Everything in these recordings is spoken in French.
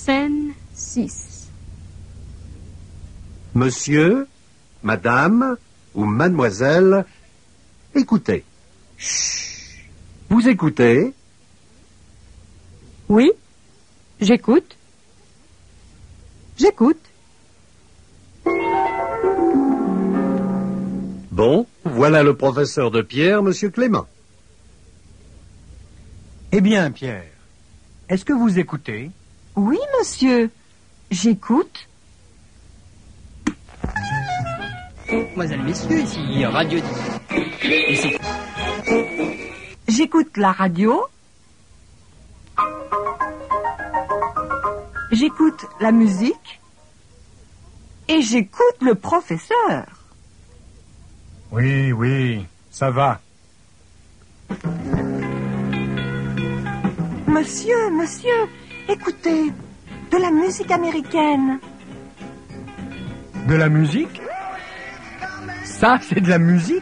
Scène 6. Monsieur, madame ou mademoiselle, écoutez. Chut. Vous écoutez? Oui, j'écoute. J'écoute. Bon, voilà le professeur de Pierre, monsieur Clément. Eh bien, Pierre, est-ce que vous écoutez? Oui, monsieur, j'écoute. Mesdames et messieurs, ici Radio Ici. J'écoute la radio. J'écoute la musique. Et j'écoute le professeur. Oui, oui, ça va. Monsieur, écoutez, de la musique américaine. De la musique? Ça, c'est de la musique?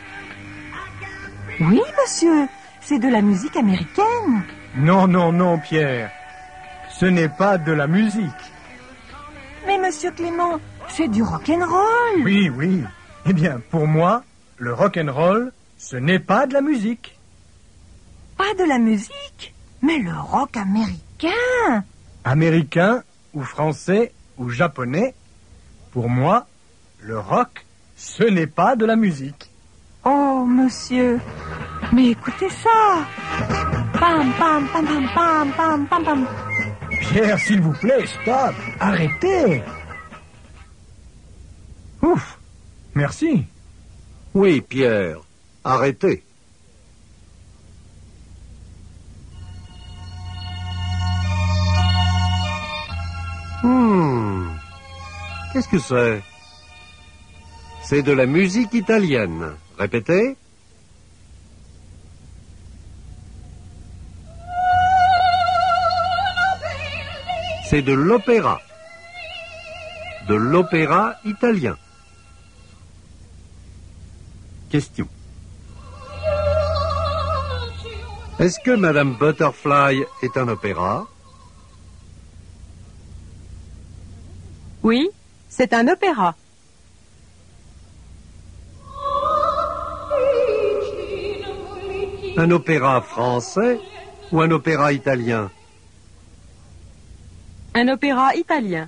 Oui, monsieur, c'est de la musique américaine. Non, non, non, Pierre. Ce n'est pas de la musique. Mais monsieur Clément, c'est du rock'n'roll. Oui, oui. Eh bien, pour moi, le rock'n'roll, ce n'est pas de la musique. Pas de la musique, mais le rock américain. Américain, ou français, ou japonais, pour moi, le rock, ce n'est pas de la musique. Oh, monsieur, mais écoutez ça. Pam, pam, pam, pam, pam, pam, pam, pam. Pierre, s'il vous plaît, stop, arrêtez. Ouf, merci. Oui, Pierre, arrêtez. Qu'est-ce que c'est? C'est de la musique italienne. Répétez. C'est de l'opéra. De l'opéra italien. Question. Est-ce que Madame Butterfly est un opéra? Oui, c'est un opéra. Un opéra français ou un opéra italien? Un opéra italien.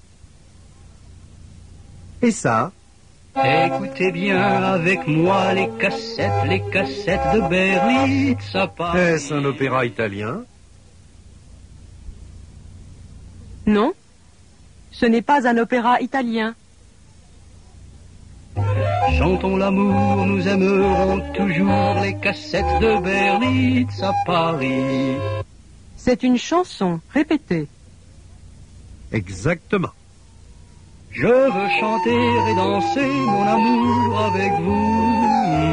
Et ça? Écoutez bien avec moi les cassettes de Berlitz, ça part. Est-ce un opéra italien? Non, ce n'est pas un opéra italien. Chantons l'amour, nous aimerons toujours les cassettes de Berlitz à Paris. C'est une chanson, répétez. Exactement. Je veux chanter et danser mon amour avec vous.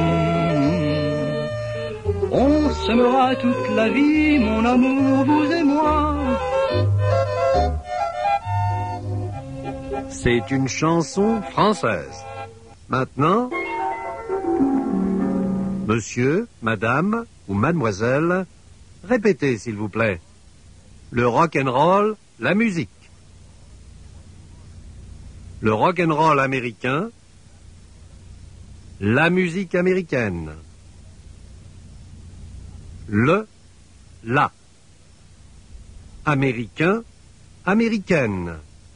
On s'aimera toute la vie, mon amour, vous et moi. C'est une chanson française. Maintenant, monsieur, madame ou mademoiselle, répétez s'il vous plaît. Le rock'n'roll, la musique. Le rock'n'roll américain, la musique américaine. Le, la. Américain, américaine.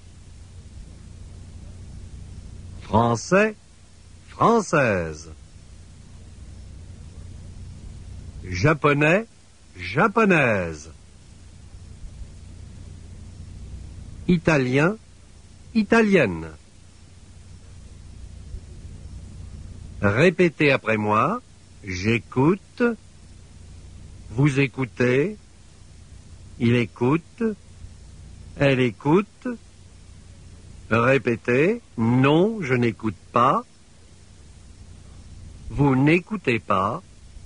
Français, française. Japonais, japonaise. Italien, italienne. Répétez après moi. J'écoute. Vous écoutez. Il écoute. Elle écoute. Répétez. Non, je n'écoute pas. Vous n'écoutez pas.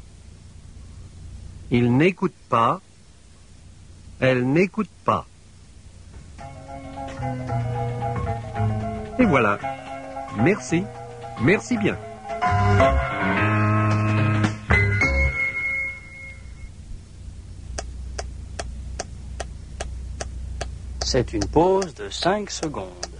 Il n'écoute pas. Elle n'écoute pas. Et voilà. Merci. Merci bien. C'est une pause de 5 secondes.